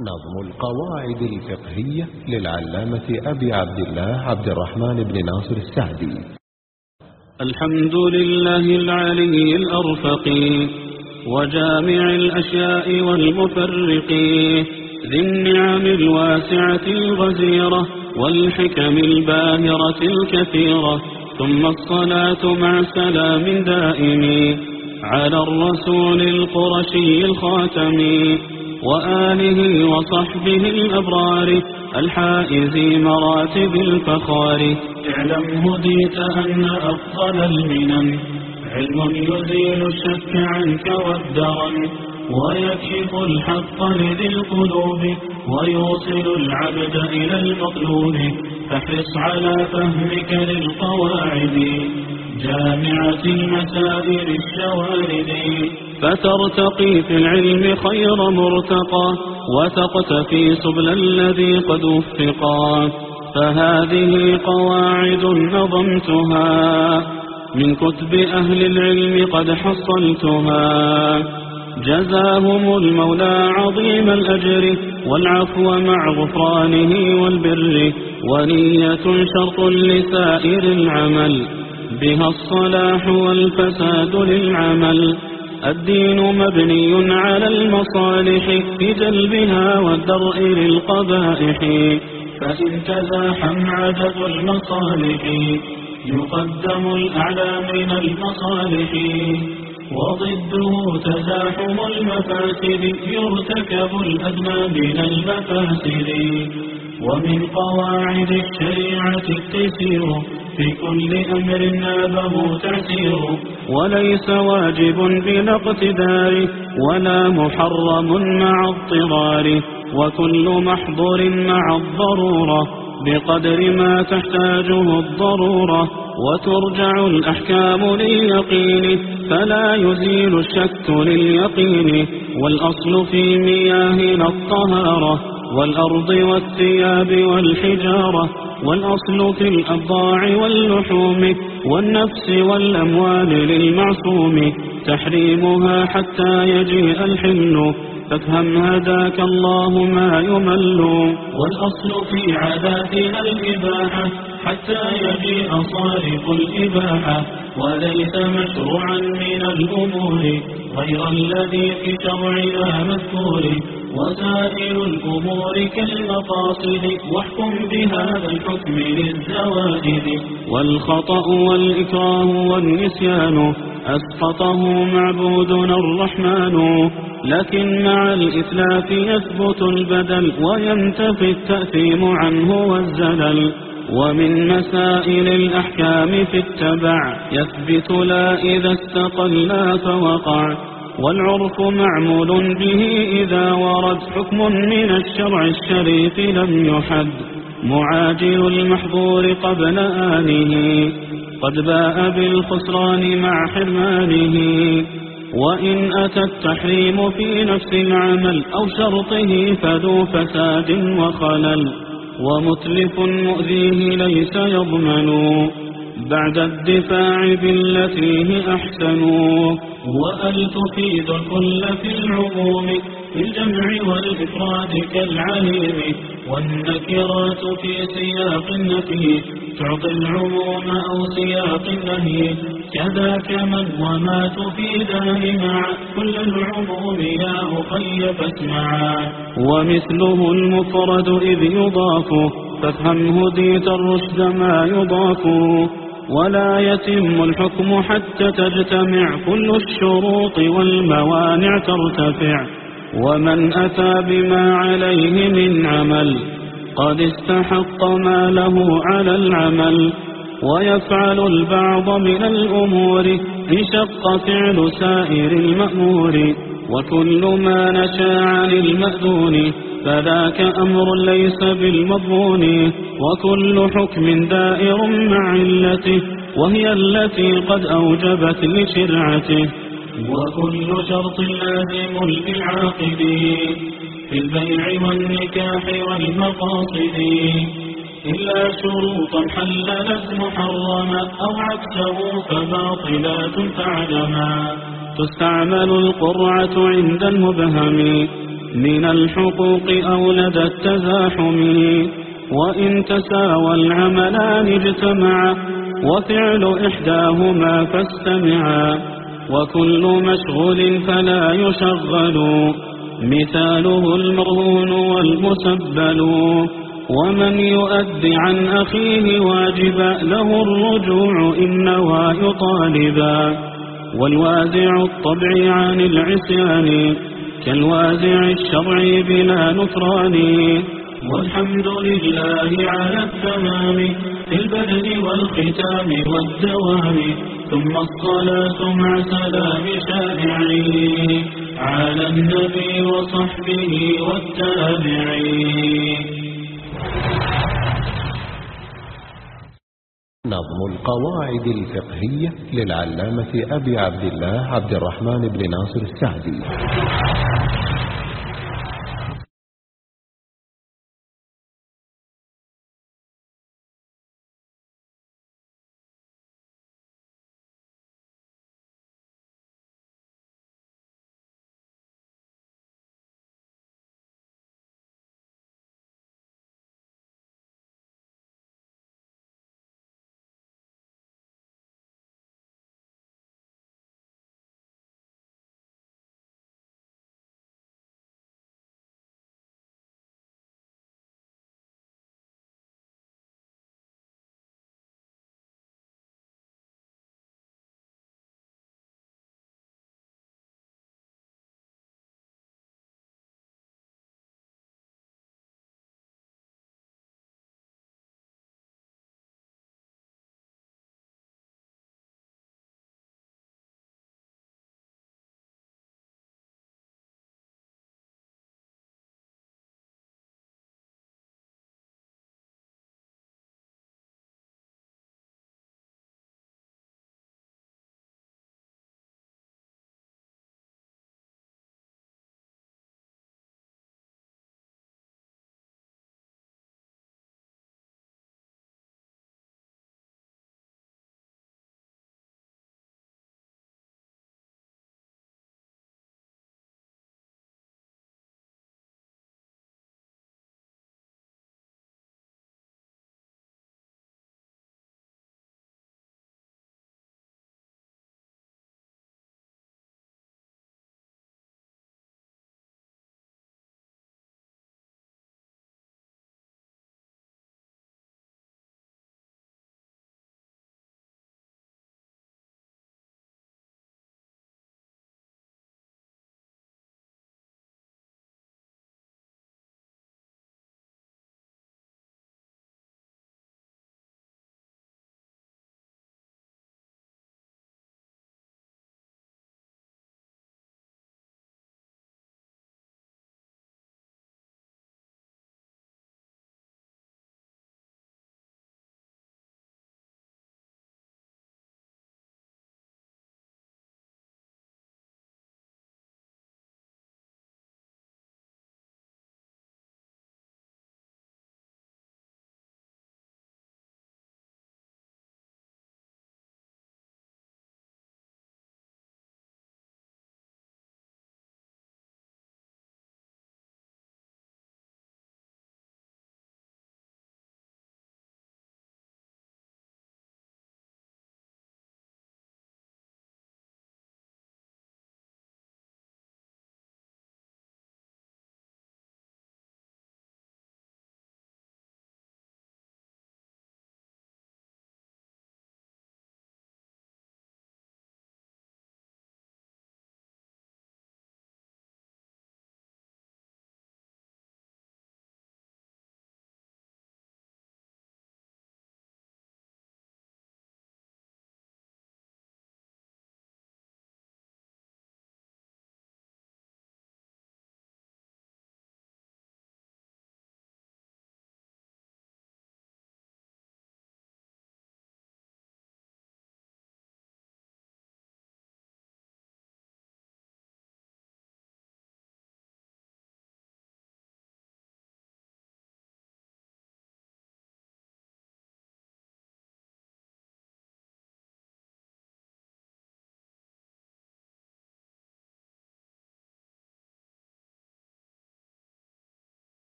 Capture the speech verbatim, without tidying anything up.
نظم القواعد الفقهية للعلامة أبي عبد الله عبد الرحمن بن ناصر السعدي. الحمد لله العلي الأرفق وجامع الأشياء والمفرق ذي النعم الواسعة الغزيرة والحكم الباهرة الكثيرة، ثم الصلاة مع سلام دائم على الرسول القرشي الخاتم وآله وصحبه الأبرار الحائز مراتب الفخار. اعلم هديت أن أفضل المنن علم يزيل الشك عنك والدرن ويكشف الحق لذي القلوب ويوصل العبد إلى المطلوب. فاحرص على فهمك للقواعد جامعة المسائل الشوارد، فترتقي في العلم خير مرتقى وتقتفي سبل الذي قد وفقا. فهذه قواعد نظمتها من كتب أهل العلم قد حصلتها، جزاهم المولى عظيم الأجر والعفو مع غفرانه والبر. ونية شرط لسائر العمل بها الصلاح والفساد للعمل. الدين مبني على المصالح في جلبها والدرء للقبائح، فإن تزاحم عدد المصالح يقدم الأعلى من المصالح، وضده تزاحم المفاسد يرتكب الأدنى من المفاسد. ومن قواعد الشريعة التيسير في كل أمر نابه تعسير، وليس واجب بلا اقتدار ولا محرم مع اضطرار، وكل محظور مع الضرورة بقدر ما تحتاجه الضرورة. وترجع الأحكام لليقين فلا يزيل الشك لليقين، والأصل في مياهنا الطهارة والأرض والثياب والحجارة، والأصل في الأبضاع واللحوم والنفس والأموال للمعصوم تحريمها حتى يجيء الحل. فافهم هداك الله ما يمل، والأصل في عاداتنا الإباحة حتى يجيء صارف الإباحة، وليس مشروعا من الأمور غير الذي في شرعنا مذكور. وسائر الأمور كالمقاصد واحكم بهذا الحكم للزوائد. والخطأ والإكراه والنسيان أسقطه معبودنا الرحمن، لكن مع الإتلاف يثبت البدل وينتفي التأثيم عنه والزلل. ومن مسائل الأحكام في التبع يثبت لا إذا استقل فوقع، والعرف معمول به إذا ورد حكم من الشرع الشريف لم يحد. معاجل المحظور قبل آنه قد باء بالخسران مع حرمانه، وإن أتى التحريم في نفس العمل أو شرطه فذو فساد وخلل. ومتلف مؤذيه ليس يضمن بعد الدفاع بالتي هي أحسن. وأل تفيد الكل في العموم في الجمع والإفراد كالعليم، والنكرات في سياق النفي تعطي العموم أو سياق النهي. كذاك من وما تفيدان مع كل العموم يا أخي فاسمعا. ومثله المفرد إذ يضاف فافهم هديت الرشد ما يضاف، ولا يتم الحكم حتى تجتمع كل الشروط والموانع ترتفع. ومن أتى بما عليه من عمل قد استحق ما له على العمل، ويفعل البعض من الأمور إن شق فعل سائر المأمور. وكل ما نشا عن المأذون فذاك أمر ليس بالمضمون، وكل حكم دائر مع علته وهي التي قد أوجبت لشرعته. وكل شرط لازم للعاقد في البيع والنكاح والمقاصد، إلا شروطا حللت محرما أو عكسه فباطلات فاعلما. تستعمل القرعة عند المبهم من الحقوق أو لدى التزاحم، وإن تساوى العملان اجتمعا وفعل إحداهما فاستمعا، وكل مشغول فلا يشغل، مثاله المرهون والمسبل. ومن يؤد عن أخيه واجبا له الرجوع إن نوى يطالبا، والوازع الطبع عن العصيان كالوازع الشرعي بلا نكران. والحمد لله على التمام في البدء والختام والدوام، ثم الصلاة مع سلام شارعي على النبي وصحبه والتابعين. نظم القواعد الفقهية للعلامة أبي عبد الله عبد الرحمن بن ناصر السعدي.